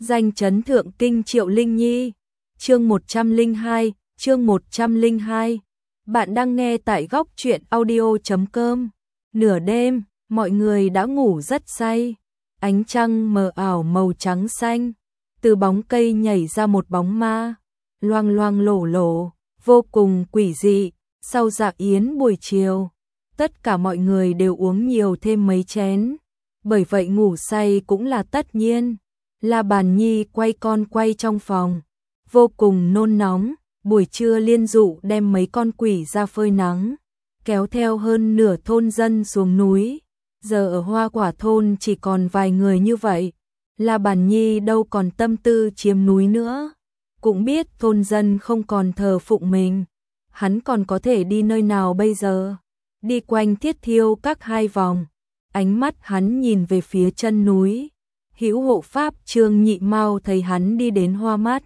Danh chấn thượng kinh Triệu Linh Nhi, chương 102, chương 102. Bạn đang nghe tại góc truyện audio.com. Nửa đêm, mọi người đã ngủ rất say. Ánh trăng mờ ảo màu trắng xanh, từ bóng cây nhảy ra một bóng ma, loang loang lổ lổ, vô cùng quỷ dị. Sau dạ yến buổi chiều, tất cả mọi người đều uống nhiều thêm mấy chén, bởi vậy ngủ say cũng là tất nhiên. La Bàn Nhi quay con quay trong phòng, vô cùng nôn nóng. Buổi trưa Liên Dụ đem mấy con quỷ ra phơi nắng, kéo theo hơn nửa thôn dân xuống núi. Giờ ở Hoa Quả thôn chỉ còn vài người như vậy, La Bàn Nhi đâu còn tâm tư chiếm núi nữa. Cũng biết thôn dân không còn thờ phụng mình, hắn còn có thể đi nơi nào bây giờ? Đi quanh Thiết Thiêu các 2 vòng, ánh mắt hắn nhìn về phía chân núi. Hữu hộ pháp Trương Nhị Mao thấy hắn đi đến hoa mắt,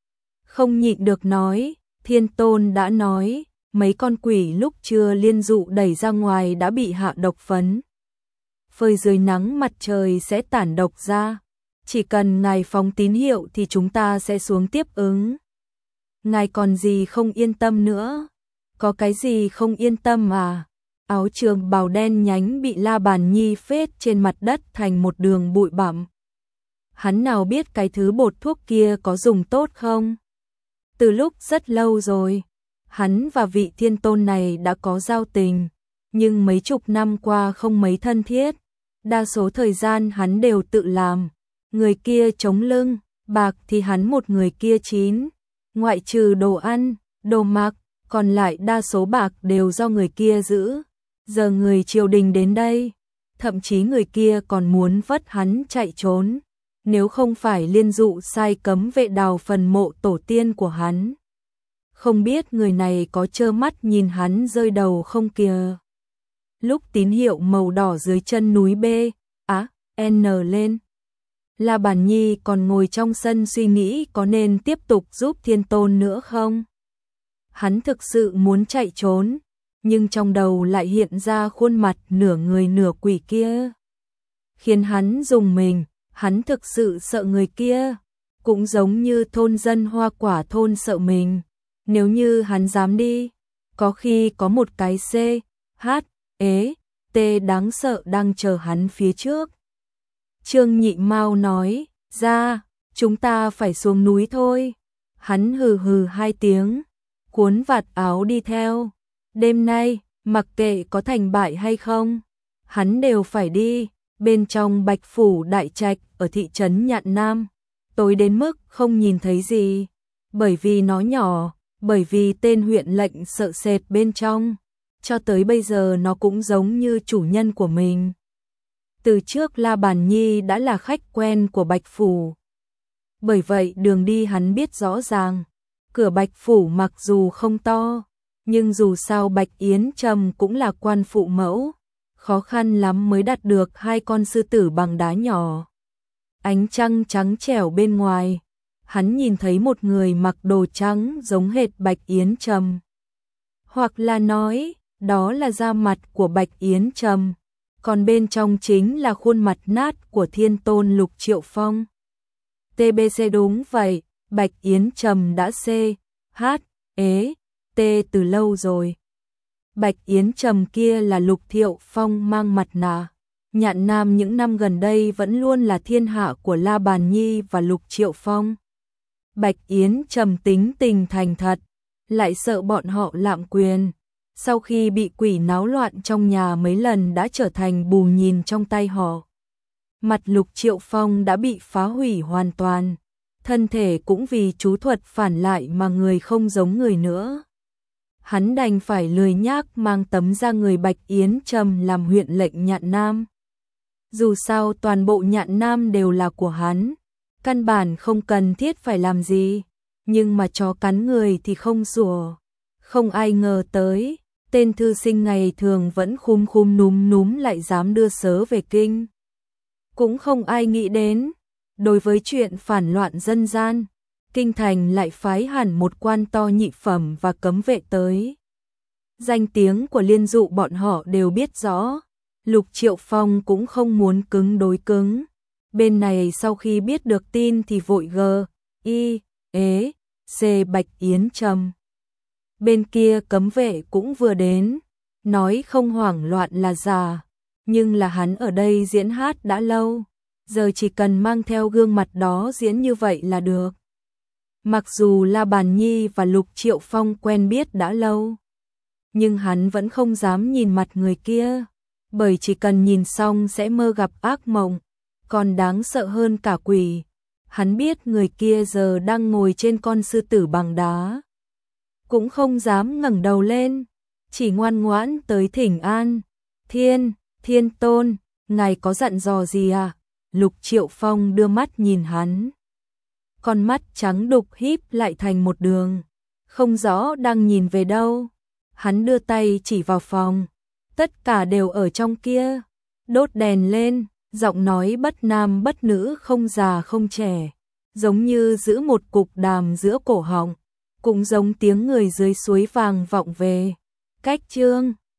không nhịn được nói, Thiên Tôn đã nói, mấy con quỷ lúc trưa Liên Dụ đẩy ra ngoài đã bị hạ độc phấn. Phơi dưới nắng mặt trời sẽ tản độc ra, chỉ cần ngài phóng tín hiệu thì chúng ta sẽ xuống tiếp ứng. Ngài còn gì không yên tâm nữa? Có cái gì không yên tâm à? Áo trường bào đen nhánh bị La Bàn Nhi phết trên mặt đất thành một đường bụi bặm. Hắn nào biết cái thứ bột thuốc kia có dùng tốt không? Từ lúc rất lâu rồi, hắn và vị Thiên Tôn này đã có giao tình, nhưng mấy chục năm qua không mấy thân thiết. Đa số thời gian hắn đều tự làm, người kia chống lưng, bạc thì hắn một người kia chín, ngoại trừ đồ ăn, đồ mặc, còn lại đa số bạc đều do người kia giữ. Giờ người triều đình đến đây, thậm chí người kia còn muốn vất hắn chạy trốn, nếu không phải Liên Dụ sai cấm vệ đào phần mộ tổ tiên của hắn. Không biết người này có trơ mắt nhìn hắn rơi đầu không kìa. Lúc tín hiệu màu đỏ dưới chân núi B, N lên, La Bàn Nhi còn ngồi trong sân suy nghĩ có nên tiếp tục giúp Thiên Tôn nữa không. Hắn thực sự muốn chạy trốn, nhưng trong đầu lại hiện ra khuôn mặt nửa người nửa quỷ kia, khiến hắn rùng mình. Hắn thực sự sợ người kia, cũng giống như thôn dân Hoa Quả thôn sợ mình. Nếu như hắn dám đi, có khi có một cái T đáng sợ đang chờ hắn phía trước. Trương Nhị Mao nói, ra, chúng ta phải xuống núi thôi. Hắn hừ hừ 2 tiếng, cuốn vạt áo đi theo. Đêm nay, mặc kệ có thành bại hay không, hắn đều phải đi. Bên trong Bạch Phủ Đại Trạch ở thị trấn Nhạn Nam, tối đến mức không nhìn thấy gì, bởi vì nó nhỏ, bởi vì tên huyện lệnh sợ sệt bên trong, cho tới bây giờ nó cũng giống như chủ nhân của mình. Từ trước La Bàn Nhi đã là khách quen của Bạch Phủ, bởi vậy đường đi hắn biết rõ ràng. Cửa Bạch Phủ mặc dù không to, nhưng dù sao Bạch Yến Trầm cũng là quan phụ mẫu, khó khăn lắm mới đặt được 2 con sư tử bằng đá nhỏ. Ánh trăng trắng trẻo bên ngoài, hắn nhìn thấy một người mặc đồ trắng giống hệt Bạch Yến Trầm. Hoặc là nói, đó là da mặt của Bạch Yến Trầm, còn bên trong chính là khuôn mặt nát của Thiên Tôn Lục Triệu Phong. TBC đúng vậy, Bạch Yến Trầm đã T từ lâu rồi. Bạch Yến Trầm kia là Lục Thiệu Phong mang mặt nạ. Nhạn Nam những năm gần đây vẫn luôn là thiên hạ của La Bàn Nhi và Lục Triệu Phong. Bạch Yến Trầm tính tình thành thật, lại sợ bọn họ lạm quyền. Sau khi bị quỷ náo loạn trong nhà mấy lần đã trở thành bù nhìn trong tay họ. Mặt Lục Triệu Phong đã bị phá hủy hoàn toàn, thân thể cũng vì chú thuật phản lại mà người không giống người nữa. Hắn đành phải lười nhác mang tấm da người Bạch Yến Trầm làm huyện lệnh Nhạn Nam. Dù sao toàn bộ Nhạn Nam đều là của hắn, căn bản không cần thiết phải làm gì, nhưng mà chó cắn người thì không sủa. Không ai ngờ tới, tên thư sinh ngày thường vẫn khum khum núm núm lại dám đưa sớ về kinh. Cũng không ai nghĩ đến, đối với chuyện phản loạn dân gian, kinh thành lại phái hẳn một quan to nhị phẩm và cấm vệ tới. Danh tiếng của Liên Dụ bọn họ đều biết rõ, Lục Triệu Phong cũng không muốn cứng đối cứng, Bên này sau khi biết được tin thì vội C Bạch Yến Trầm. Bên kia cấm vệ cũng vừa đến, nói không hoảng loạn là giả, nhưng là hắn ở đây diễn hát đã lâu, giờ chỉ cần mang theo gương mặt đó diễn như vậy là được. Mặc dù La Bàn Nhi và Lục Triệu Phong quen biết đã lâu, nhưng hắn vẫn không dám nhìn mặt người kia, bởi chỉ cần nhìn xong sẽ mơ gặp ác mộng, còn đáng sợ hơn cả quỷ. Hắn biết người kia giờ đang ngồi trên con sư tử bằng đá, cũng không dám ngẩng đầu lên, chỉ ngoan ngoãn tới thỉnh an. Thiên Tôn, ngài có dặn dò gì à? Lục Triệu Phong đưa mắt nhìn hắn. Con mắt trắng đục híp lại thành một đường, không rõ đang nhìn về đâu. Hắn đưa tay chỉ vào phòng, tất cả đều ở trong kia, đốt đèn lên, giọng nói bất nam bất nữ không già không trẻ, giống như giữ một cục đàm giữa cổ họng, cũng giống tiếng người dưới suối vàng vọng về. Cách chương